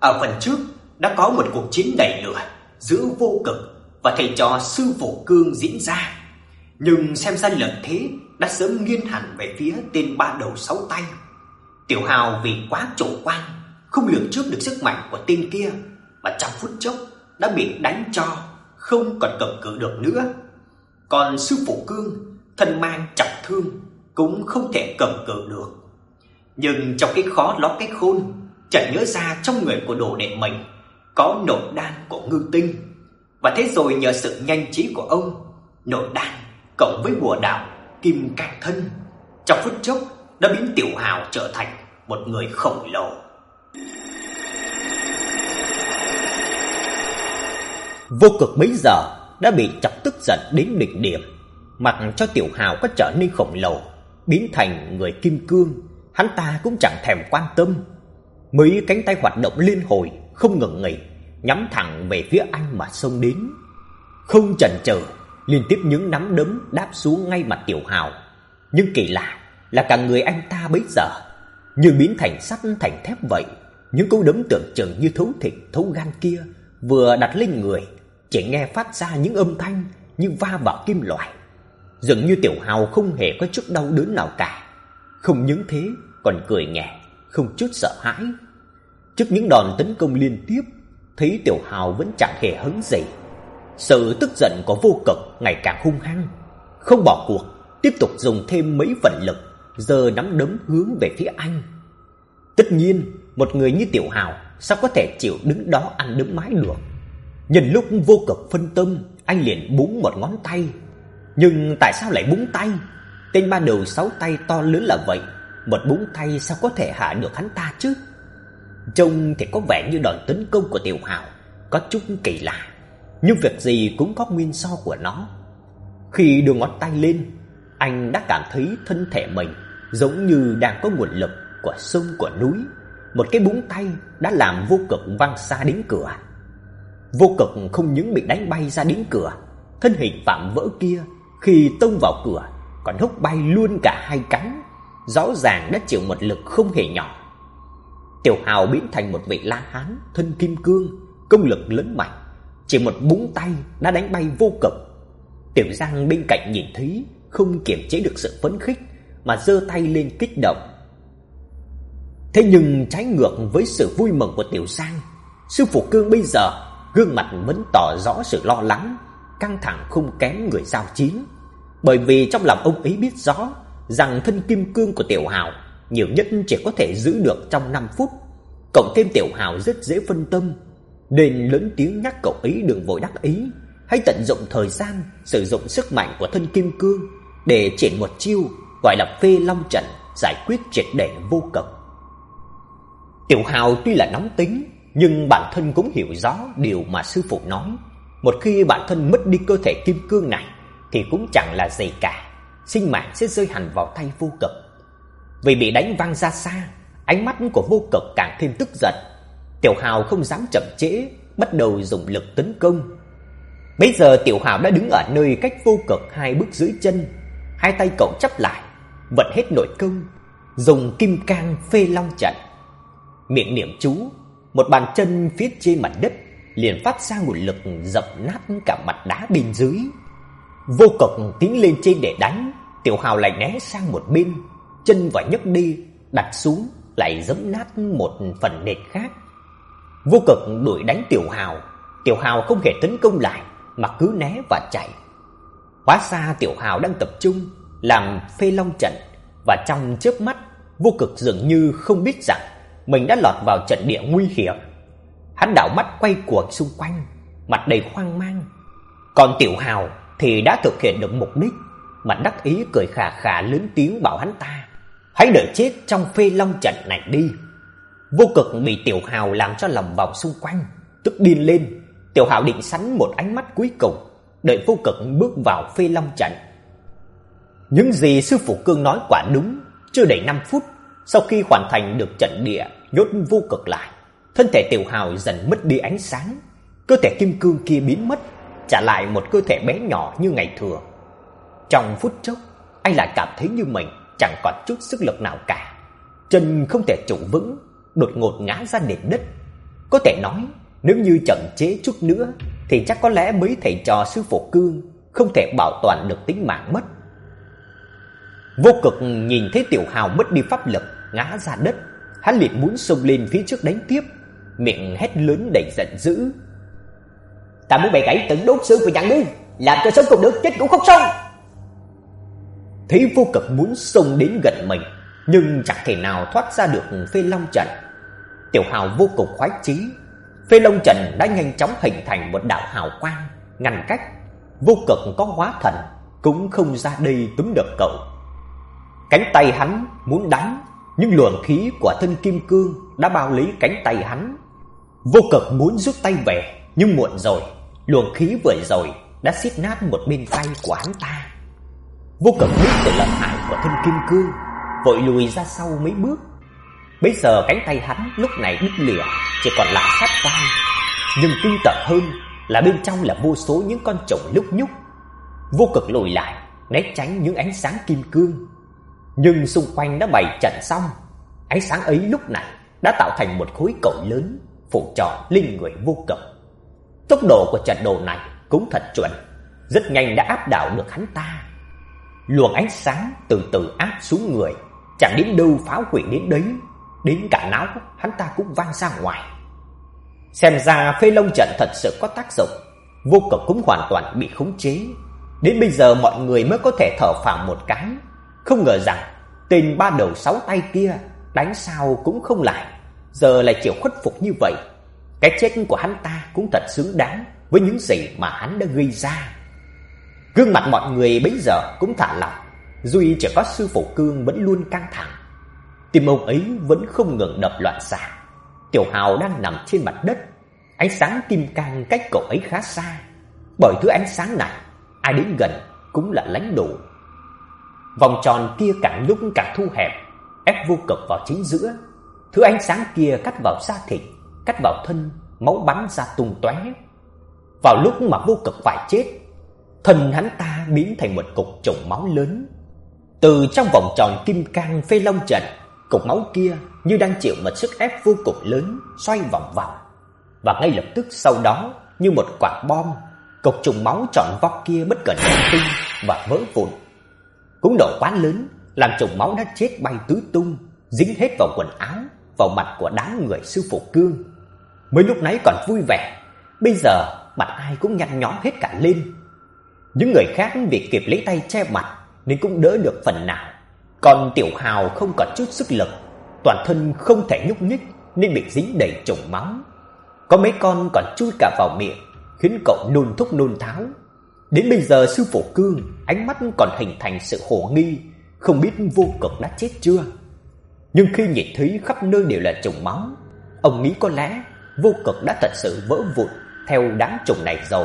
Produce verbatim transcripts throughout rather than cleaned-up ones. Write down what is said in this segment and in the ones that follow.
Ở phần trước đã có một cuộc chiến đầy lửa giữa Vô Cực và thầy trò Sư Phụ Cương diễn ra, nhưng xem ra lợi thế đã sớm nghiêng hẳn về phía tên ba đầu sáu tay. Tiểu Hào vì quá chủ quan, không lường trước được sức mạnh của tên kia, và trong phút chốc đã bị đánh cho không còn cầm cự được nữa. Còn Sư Phụ Cương thân mang trọng thương, cũng không thể cầm cự được. Nhưng trong cái khó ló cái khôn, chợt nhớ ra trong người của đồ đệ mình có nội đan của Ngư Tinh, và thế rồi nhờ sự nhanh trí của ông, nội đan cộng với bùa đạo Kim Cang Thân trong phút chốc đã biến Tiểu Hào trở thành một người khổng lồ. Vô Cực bấy giờ đã bị chọc tức giận đến đỉnh điểm, mặc cho Tiểu Hào có trở nên khổng lồ, biến thành người kim cương, hắn ta cũng chẳng thèm quan tâm. Mấy cánh tay hoạt động liên hồi, không ngừng nghỉ, nhắm thẳng về phía anh mà xông đến. Không chần chừ, liên tiếp những nắm đấm đáp xuống ngay mặt Tiểu Hào. Nhưng kỳ lạ là cả người anh ta bấy giờ như biến thành sắt thành thép vậy. Những cú đấm tưởng chừng như thấu thịt thấu gan kia vừa đặt lên người, chỉ nghe phát ra những âm thanh như va vào kim loại. Dường như Tiểu Hào không hề có chút đau đớn nào cả. Không những thế, còn cười nhẹ, không chút sợ hãi. Trước những đòn tấn công liên tiếp, thấy Tiểu Hào vẫn chẳng hề hấn gì. Sự tức giận của Vô Cực ngày càng hung hăng, không bỏ cuộc, tiếp tục dùng thêm mấy phần lực, giơ nắm đấm hướng về phía anh. Tất nhiên, một người như Tiểu Hào sao có thể chịu đứng đó ăn đấm mãi được. Nhân lúc Vô Cực phân tâm, anh liền búng một ngón tay. Nhưng tại sao lại búng tay? Tên ba đầu sáu tay to lớn là vậy, một búng tay sao có thể hạ được hắn ta chứ? Trông thì có vẻ như đòn tấn công của Tiểu Hào có chút kỳ lạ, nhưng việc gì cũng có nguyên do của nó. Khi đưa ngón tay lên, anh đã cảm thấy thân thể mình giống như đang có nguồn lực của sông của núi. Một cái búng tay đã làm Vô Cực văng xa đến cửa. Vô Cực không những bị đánh bay ra đến cửa, thân hình vạm vỡ kia khi tông vào cửa còn húc bay luôn cả hai cánh, rõ ràng đã chịu một lực không hề nhỏ. Tiểu Hào biến thành một vị La Hán thân kim cương, công lực lớn mạnh, chỉ một búng tay đã đánh bay Vô Cực. Tiểu Giang bên cạnh nhìn thấy, không kiềm chế được sự phấn khích mà giơ tay lên kích động. Thế nhưng trái ngược với sự vui mừng của Tiểu Giang, Sư Phụ Cương bây giờ gương mặt vẫn tỏ rõ sự lo lắng, căng thẳng không kém người giao chiến. Bởi vì trong lòng ông ấy biết rõ rằng thân kim cương của Tiểu Hào nhiều nhất chỉ có thể giữ được trong năm phút, cộng thêm Tiểu Hào rất dễ phân tâm, nên lớn tiếng nhắc cậu ấy đừng vội đắc ý, hãy tận dụng thời gian, sử dụng sức mạnh của thân kim cương để triển một chiêu gọi là Phê Long Trận, giải quyết triệt để Vô Cực. Tiểu Hào tuy là nóng tính, nhưng bản thân cũng hiểu rõ điều mà sư phụ nói. Một khi bản thân mất đi cơ thể kim cương này thì cũng chẳng là gì cả, sinh mạng sẽ rơi hẳn vào tay Vô Cực. Vì bị đánh văng ra xa, ánh mắt của Vô Cực càng thêm tức giận. Tiểu Hào không dám chậm trễ, bắt đầu dùng lực tấn công. Bây giờ Tiểu Hào đã đứng ở nơi cách Vô Cực hai bước dưới chân, hai tay cậu chắp lại, vận hết nội công, dùng Kim Cang Phê Long Trận. Miệng niệm chú, một bàn chân phía trên mặt đất liền phát ra nguồn lực dập nát cả mặt đá bên dưới. Vô Cực tiến lên trên để đánh, Tiểu Hào lại né sang một bên, chân và nhấc đi, đặt xuống lại giẫm nát một phần nền khác. Vô Cực đuổi đánh Tiểu Hào, Tiểu Hào không hề tấn công lại mà cứ né và chạy. Hóa ra Tiểu Hào đang tập trung làm Phê Long Trận, và trong chớp mắt, Vô Cực dường như không biết rằng mình đã lọt vào trận địa nguy hiểm. Hắn đảo mắt quay cuồng xung quanh, mặt đầy hoang mang. Còn Tiểu Hào thì đã thực hiện được mục đích, mặt đắc ý cười khà khà lớn tiếng bảo hắn ta: hãy đợi chết trong Phê Long Trận này đi. Vô Cực bị Tiểu Hào làm cho lòng vòng xung quanh, tức điên lên. Tiểu Hào định sắn một ánh mắt cuối cùng, đợi Vô Cực bước vào Phê Long Trận. Những gì sư phụ Cương nói quả đúng. Chưa đầy năm phút, sau khi hoàn thành được trận địa nhốt Vô Cực lại, thân thể Tiểu Hào dần mất đi ánh sáng, cơ thể kim cương kia biến mất, trả lại một cơ thể bé nhỏ như ngày thường. Trong phút chốc, anh lại cảm thấy như mình chẳng còn chút sức lực nào cả, chân không thể trụ vững, đột ngột ngã ra nền đất. Có thể nói, nếu như chậm trễ chút nữa thì chắc có lẽ mấy thầy trò sư phụ Cương không thể bảo toàn được tính mạng mất. Vô Cực nhìn thấy Tiểu Hào mất đi pháp lực, ngã ra đất, hắn liền muốn xông lên phía trước đánh tiếp, miệng hét lớn đầy giận dữ: "Ta muốn bẻ gãy từng đốt xương của nhà ngươi, làm cho sống không được, chết cũng không xong!" Thấy Vô Cực muốn xông đến gần mình, nhưng chẳng thể nào thoát ra được Phê Long Trận. Tiểu Hào vô cùng khoái chí, Phê Long Trận đã nhanh chóng hình thành một đạo hào quang ngăn cách. Vô Cực có hóa thần cũng không ra đây túm được cậu. Cánh tay hắn muốn đánh, nhưng luồng khí của thân kim cương đã bao lấy cánh tay hắn. Vô Cực muốn rút tay về, nhưng muộn rồi, luồng khí vừa rồi đã xiết nát một bên tay của hắn ta. Vô Cực biết sự lợi hại của thân kim cương, vội lùi ra sau mấy bước. Bây giờ cánh tay hắn lúc này đứt lìa, chỉ còn lại sát vai. Nhưng kinh tởm hơn là bên trong là vô số những con trùng lúc nhúc. Vô Cực lùi lại, né tránh những ánh sáng kim cương. Nhưng xung quanh đã bày trận xong, ánh sáng ấy lúc này đã tạo thành một khối cầu lớn phủ trọn lên người Vô Cực. Tốc độ của trận đồ này cũng thật chuẩn, rất nhanh đã áp đảo được hắn ta. Luồng ánh sáng từ từ áp xuống người, chẳng đến đâu phá hủy đến đấy, đến cả não hắn ta cũng văng ra ngoài. Xem ra Phê Long Trận thật sự có tác dụng, Vô Cực cũng hoàn toàn bị khống chế. Đến bây giờ mọi người mới có thể thở phào một cái. Không ngờ rằng tên ba đầu sáu tay kia đánh sao cũng không lại, giờ lại chịu khuất phục như vậy. Cái chết của hắn ta cũng thật xứng đáng với những gì mà hắn đã gây ra. Gương mặt mọi người bấy giờ cũng thả lỏng, duy chỉ có sư phụ Cương vẫn luôn căng thẳng. Tim ông ấy vẫn không ngừng đập loạn xạ. Tiểu Hào đang nằm trên mặt đất, ánh sáng kim cang cách cậu ấy khá xa. Bởi thứ ánh sáng này, ai đến gần cũng là lãnh đủ. Vòng tròn kia càng lúc càng thu hẹp, ép Vô Cực vào chính giữa. Thứ ánh sáng kia cắt vào da thịt, cắt vào thân, máu bắn ra tung tóe. Vào lúc mà Vô Cực phải chết, thân hắn ta biến thành một cục trùng máu lớn. Từ trong vòng tròn kim cang Phê Long Trận, cục máu kia như đang chịu một sức ép vô cùng lớn, xoay vòng vòng. Và ngay lập tức sau đó, như một quả bom, cục trùng máu tròn vo kia bất ngờ nổ tung và vỡ vụn. Cú nổ quá lớn làm trùng máu đã chết bay tứ tung, dính hết vào quần áo, vào mặt của đám người sư phụ Cương. Mới lúc nãy còn vui vẻ, bây giờ mặt ai cũng nhăn nhó hết cả lên. Những người khác vì kịp lấy tay che mặt nên cũng đỡ được phần nào. Còn Tiểu Hào không còn chút sức lực, toàn thân không thể nhúc nhích nên bị dính đầy trùng máu. Có mấy con còn chui cả vào miệng, khiến cậu nôn thúc nôn tháo. Đến bây giờ sư phụ Cương ánh mắt còn hình thành sự hồ nghi, không biết Vô Cực đã chết chưa. Nhưng khi nhìn thấy khắp nơi đều là trùng máu, ông nghĩ có lẽ Vô Cực đã thật sự vỡ vụn theo đám trùng này rồi.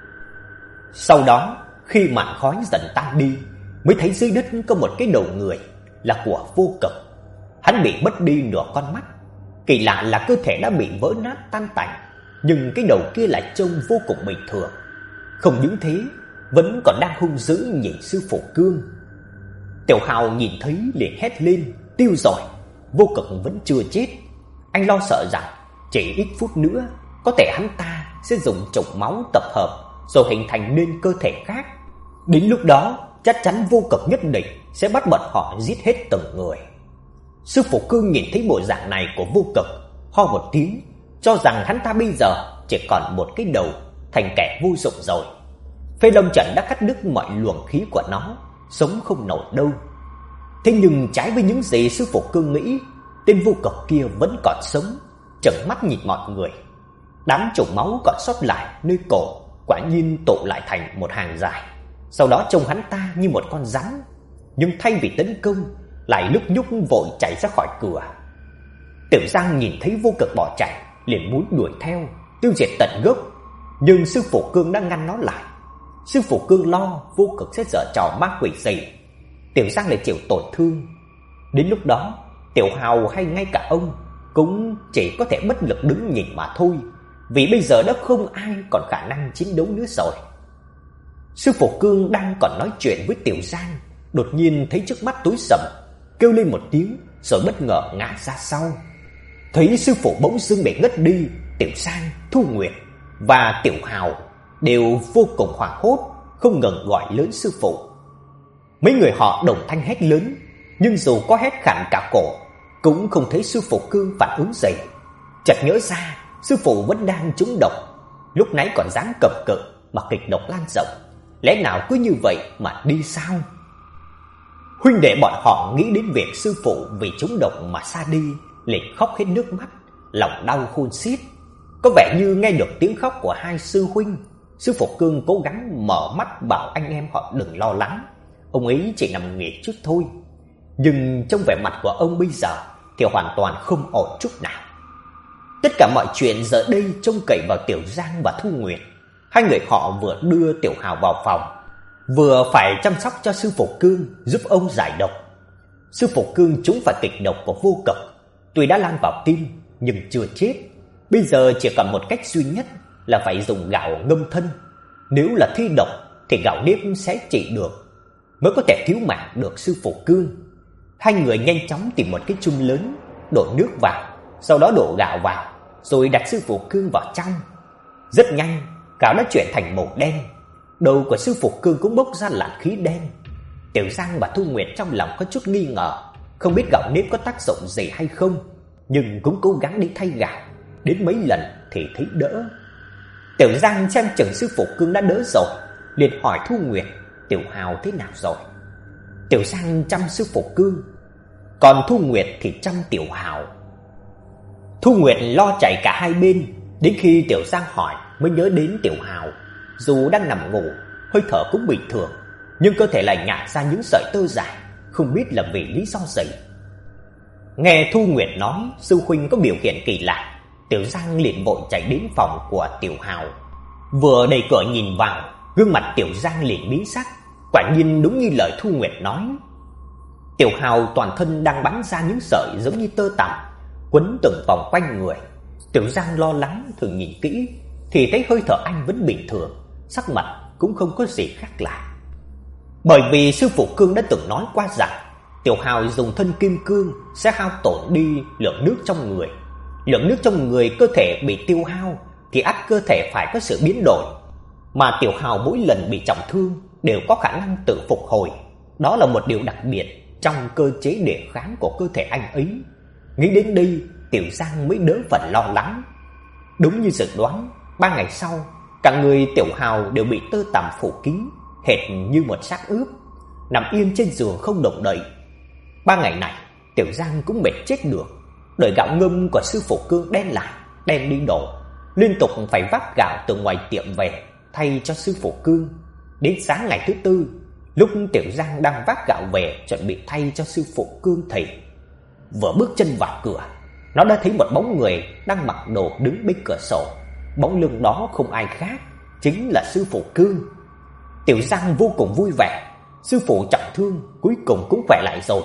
Sau đó, khi màn khói dần tan đi, mới thấy dưới đất có một cái đầu người là của Vô Cực. Hắn bị mất đi nửa con mắt. Kỳ lạ là cơ thể đã bị vỡ nát tan tành, nhưng cái đầu kia lại trông vô cùng bình thường. Không những thế, vẫn còn đang hung dữ nhìn sư phụ Cương. Tiểu Hào nhìn thấy liền hét lên, tiêu rồi, Vô Cực vẫn chưa chết. Anh lo sợ rằng chỉ ít phút nữa có thể hắn ta sẽ dùng trùng máu tập hợp rồi hình thành nên cơ thể khác. Đến lúc đó chắc chắn Vô Cực nhất định sẽ bắt bọn họ giết hết từng người. Sư phụ Cương nhìn thấy bộ dạng này của Vô Cực, ho một tiếng, cho rằng hắn ta bây giờ chỉ còn một cái đầu, thành kẻ vô dụng rồi. Phê Long Trận đã cắt đứt mọi luồng khí của nó, sống không nổi đâu. Thế nhưng trái với những gì sư phụ Cương nghĩ, tên Vô Cực kia vẫn còn sống, trợn mắt nhìn mọi người. Đám trùng máu còn sót lại nơi cổ quả nhiên tụ lại thành một hàng dài. Sau đó trông hắn ta như một con rắn, nhưng thay vì tấn công lại lúc nhúc vội chạy ra khỏi cửa. Tiểu Giang nhìn thấy Vô Cực bỏ chạy, liền muốn đuổi theo, tiêu diệt tận gốc, nhưng sư phụ Cương đã ngăn nó lại. Sư phụ Cương lo Vô Cực sẽ giở trò ma quỷ gì, Tiểu Giang lại chịu tổn thương. Đến lúc đó, Tiểu Hào hay ngay cả ông cũng chỉ có thể bất lực đứng nhìn mà thôi, vì bây giờ đã không ai còn khả năng chiến đấu nữa rồi. Sư phụ Cương đang còn nói chuyện với Tiểu Giang, đột nhiên thấy trước mắt tối sầm, kêu lên một tiếng rồi bất ngờ ngã ra sau. Thấy sư phụ bỗng dưng bị ngất đi, Tiểu Sang, Thu Nguyệt và Tiểu Hào đều vô cùng hoảng hốt, không ngừng gọi lớn sư phụ. Mấy người họ đồng thanh hét lớn, nhưng dù có hét khản cả cổ cũng không thấy sư phụ Cương phản ứng gì. Chợt nhớ ra, sư phụ vẫn đang trúng độc, lúc nãy còn dáng cầm cự mà kịch độc lan rộng, lẽ nào cứ như vậy mà đi sao? Huynh đệ bọn họ nghĩ đến việc sư phụ vì trúng độc mà xa đi, liền khóc hết nước mắt, lòng đau khôn xiết. Có vẻ như nghe được tiếng khóc của hai sư huynh, sư phụ Cương cố gắng mở mắt bảo anh em họ đừng lo lắng, ông ấy chỉ nằm nghỉ chút thôi. Nhưng trong vẻ mặt của ông bây giờ thì hoàn toàn không ổn chút nào. Tất cả mọi chuyện giờ đây trông cậy vào Tiểu Giang và Thu Nguyệt. Hai người họ vừa đưa Tiểu Hào vào phòng, vừa phải chăm sóc cho sư phụ Cương, giúp ông giải độc. Sư phụ Cương trúng phải kịch độc của vô cực, tuy đã lan vào tim nhưng chưa chết. Bây giờ chỉ còn một cách duy nhất là phải dùng gạo ngâm thân. Nếu là thi độc thì gạo nếp sẽ trị được, mới có thể cứu mạng được sư phụ Cương. Hai người nhanh chóng tìm một cái chum lớn, đổ nước vào, sau đó đổ gạo vào, rồi đặt sư phụ Cương vào trong. Rất nhanh, gạo đã chuyển thành màu đen. Đầu của sư phụ Cương cũng bốc ra làn khí đen. Tiểu Giang và Thu Nguyệt trong lòng có chút nghi ngờ, không biết gạo nếp có tác dụng gì hay không, nhưng cũng cố gắng đi thay gạo. Đến mấy lần thì thấy đỡ. Tiểu Giang xem chừng sư phụ Cương đã đỡ rồi, liền hỏi Thu Nguyệt, Tiểu Hào thế nào rồi? Tiểu Giang chăm sư phụ Cương, còn Thu Nguyệt thì chăm Tiểu Hào. Thu Nguyệt lo chạy cả hai bên, đến khi Tiểu Giang hỏi mới nhớ đến Tiểu Hào. Dù đang nằm ngủ, hơi thở cũng bình thường, nhưng cơ thể lại nhả ra những sợi tơ dài, không biết là vì lý do gì. Nghe Thu Nguyệt nói sư huynh có biểu hiện kỳ lạ, Tiểu Giang liền vội chạy đến phòng của Tiểu Hào. Vừa đẩy cửa nhìn vào, gương mặt Tiểu Giang liền biến sắc. Quả nhiên đúng như lời Thu Nguyệt nói, Tiểu Hào toàn thân đang bắn ra những sợi giống như tơ tằm, quấn từng vòng quanh người. Tiểu Giang lo lắng thử nhìn kỹ thì thấy hơi thở anh vẫn bình thường, sắc mặt cũng không có gì khác lạ. Bởi vì sư phụ Cương đã từng nói qua rằng Tiểu Hào dùng thân kim cương sẽ hao tổn đi lượng nước trong người. Lượng nước trong người cơ thể bị tiêu hao thì ắt cơ thể phải có sự biến đổi, mà Tiểu Hào mỗi lần bị trọng thương đều có khả năng tự phục hồi. Đó là một điều đặc biệt trong cơ chế đề kháng của cơ thể anh ấy. Nghĩ đến đây, Tiểu Giang mới đỡ phần lo lắng. Đúng như dự đoán, ba ngày sau, cả người Tiểu Hào đều bị tơ tằm phủ kín, hệt như một xác ướp, nằm yên trên giường không động đậy. Ba ngày này, Tiểu Giang cũng mệt chết được. Đời gạo ngâm của sư phụ Cương đen lại, đem đi đổ, liên tục phải vác gạo từ ngoài tiệm về thay cho sư phụ Cương. Đến sáng ngày thứ tư, lúc Tiểu Giang đang vác gạo về chuẩn bị thay cho sư phụ Cương thì vừa bước chân vào cửa, nó đã thấy một bóng người đang mặc đồ đứng bên cửa sổ. Bóng lưng đó không ai khác, chính là sư phụ Cương. Tiểu Giang vô cùng vui vẻ, sư phụ trọng thương cuối cùng cũng khỏe lại rồi.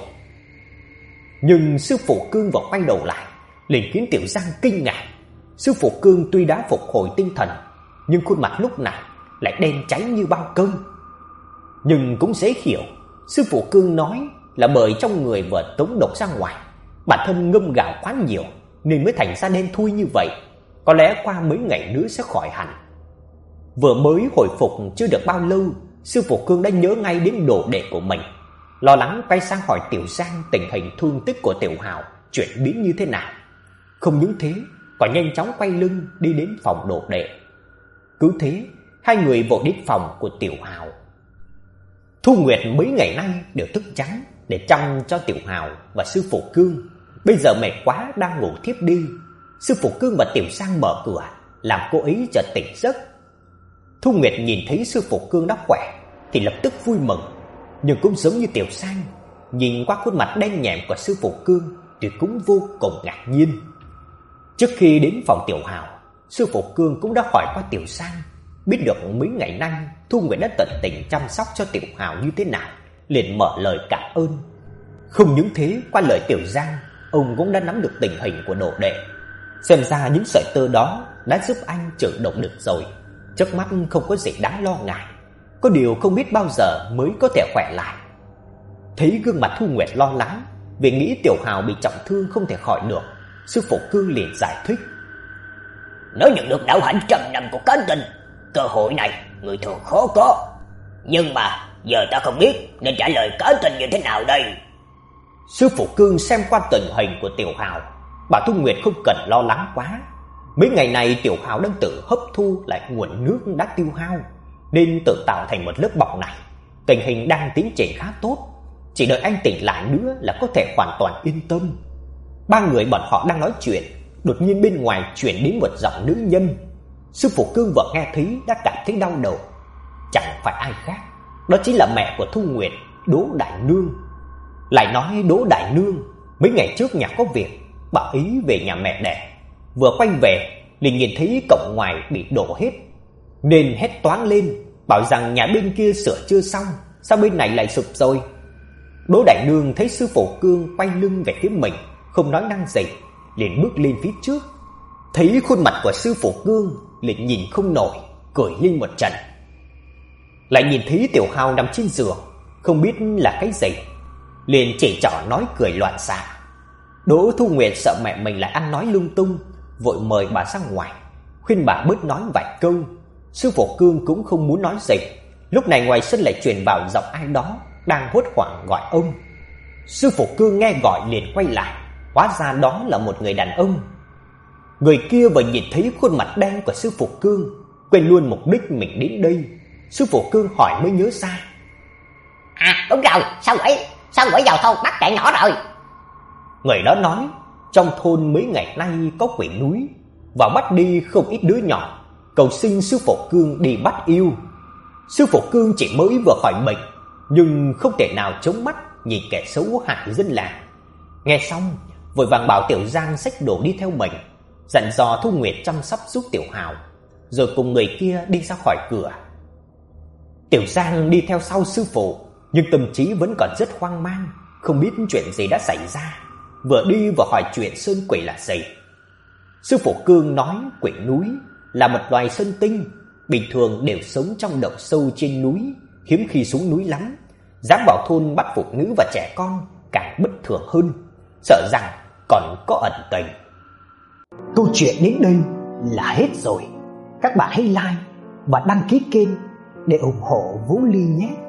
Nhưng sư phụ Cương vừa quay đầu lại, liền khiến Tiểu Giang kinh ngạc. Sư phụ Cương tuy đã phục hồi tinh thần, nhưng khuôn mặt lúc này lại đen cháy như bao cơm. Nhưng cũng dễ hiểu, sư phụ Cương nói là bởi trong người vừa tống độc ra ngoài, bản thân ngâm gạo quá nhiều nên mới thành ra đen thui như vậy. Có lẽ qua mấy ngày nữa sẽ khỏi hẳn. Vừa mới hồi phục chưa được bao lâu, sư phụ Cương đã nhớ ngay đến đồ đệ của mình, lo lắng quay sang hỏi Tiểu Giang tình hình thương tích của Tiểu Hào chuyển biến như thế nào. Không những thế, còn nhanh chóng quay lưng đi đến phòng đồ đệ. Cứ thế, hai người vội đến phòng của Tiểu Hào. Thu Nguyệt mấy ngày nay đều thức trắng để chăm cho Tiểu Hào và sư phụ Cương. Bây giờ mệt quá đang ngủ thiếp đi. Sư phụ Cương và Tiểu Giang mở cửa, làm cô ấy chợt tỉnh giấc. Thu Nguyệt nhìn thấy sư phụ Cương đã khỏe thì lập tức vui mừng, nhưng cũng giống như Tiểu Giang, nhìn qua khuôn mặt đen nhẹm của sư phụ Cương thì cũng vô cùng ngạc nhiên. Trước khi đến phòng Tiểu Hào, sư phụ Cương cũng đã hỏi qua Tiểu Giang, biết được mấy ngày nay Thu Nguyệt đã tận tình chăm sóc cho Tiểu Hào như thế nào, liền mở lời cảm ơn. Không những thế, qua lời Tiểu Giang, ông cũng đã nắm được tình hình của đồ đệ. Xem ra những sợi tơ đó đã giúp anh trừ độc được rồi, trước mắt không có gì đáng lo ngại. Có điều không biết bao giờ mới có thể khỏe lại. Thấy gương mặt Thu Nguyệt lo lắng vì nghĩ Tiểu Hào bị trọng thương không thể khỏi được, Sư phụ Cương liền giải thích. Nếu nhận được đạo hạnh trăm năm của Cánh Tinh, cơ hội này người thường khó có. Nhưng mà giờ ta không biết nên trả lời Cánh Tinh như thế nào đây. Sư phụ Cương xem qua tình hình của Tiểu Hào, bà Thu Nguyệt không cần lo lắng quá. Mấy ngày này Tiểu Hào đang tự hấp thu lại nguồn nước đã tiêu hao, nên tự tạo thành một lớp bọc này. Tình hình đang tiến triển khá tốt, chỉ đợi anh tỉnh lại nữa là có thể hoàn toàn yên tâm. Ba người bọn họ đang nói chuyện, đột nhiên bên ngoài truyền đến một giọng nữ nhân. Sư phụ Cương vừa nghe thấy đã cảm thấy đau đầu. Chẳng phải ai khác, đó chính là mẹ của Thu Nguyệt, Đỗ Đại Nương. Lại nói Đỗ Đại Nương mấy ngày trước nhà có việc, bà ý về nhà mẹ đẻ, vừa quay về liền nhìn thấy cổng ngoài bị đổ hết, nên hét toáng lên, bảo rằng nhà bên kia sửa chưa xong, sao bên này lại sụp rồi. Đỗ Đại Nương thấy sư phụ Cương quay lưng về phía mình, không nói năng gì, liền bước lên phía trước. Thấy khuôn mặt của sư phụ Cương, liền nhìn không nổi, cười lên một trận. Lại nhìn thấy Tiểu Hào nằm trên giường, không biết là cái gì, liền chỉ trỏ nói cười loạn xạ. Đỗ Thu Nguyệt sợ mẹ mình lại ăn nói lung tung, vội mời bà ra ngoài, khuyên bà bớt nói vài câu. Sư phụ Cương cũng không muốn nói gì. Lúc này ngoài sân lại truyền vào giọng ai đó đang hốt hoảng gọi ông. Sư phụ Cương nghe gọi liền quay lại, hóa ra đó là một người đàn ông. Người kia vừa nhìn thấy khuôn mặt đen của sư phụ Cương, quên luôn mục đích mình đến đây. Sư phụ Cương hỏi mới nhớ ra. À đúng rồi, sao quỷ, sao quỷ vào thôn bắt chạy nhỏ rồi. Người đó nói trong thôn mấy ngày nay có quỷ núi, và bắt đi không ít đứa nhỏ, cầu xin sư phụ Cương đi bắt yêu. Sư phụ Cương chỉ mới vừa khỏi bệnh, nhưng không thể nào chống mắt nhìn kẻ xấu hại dân làng. Nghe xong, vội vàng bảo Tiểu Giang xách đồ đi theo mình, dặn dò Thu Nguyệt chăm sóc giúp Tiểu Hào, rồi cùng người kia đi ra khỏi cửa. Tiểu Giang đi theo sau sư phụ, nhưng tâm trí vẫn còn rất hoang mang, không biết chuyện gì đã xảy ra, vừa đi vừa hỏi chuyện sơn quỷ là gì. Sư phụ Cương nói quỷ núi là một loài sơn tinh, bình thường đều sống trong động sâu trên núi, hiếm khi xuống núi lắm. Dám vào thôn bắt phụ nữ và trẻ con càng bất thường hơn, sợ rằng còn có ẩn tình. Câu chuyện đến đây là hết rồi. Các bạn hãy like và đăng ký kênh để ủng hộ Vũ Ly nhé.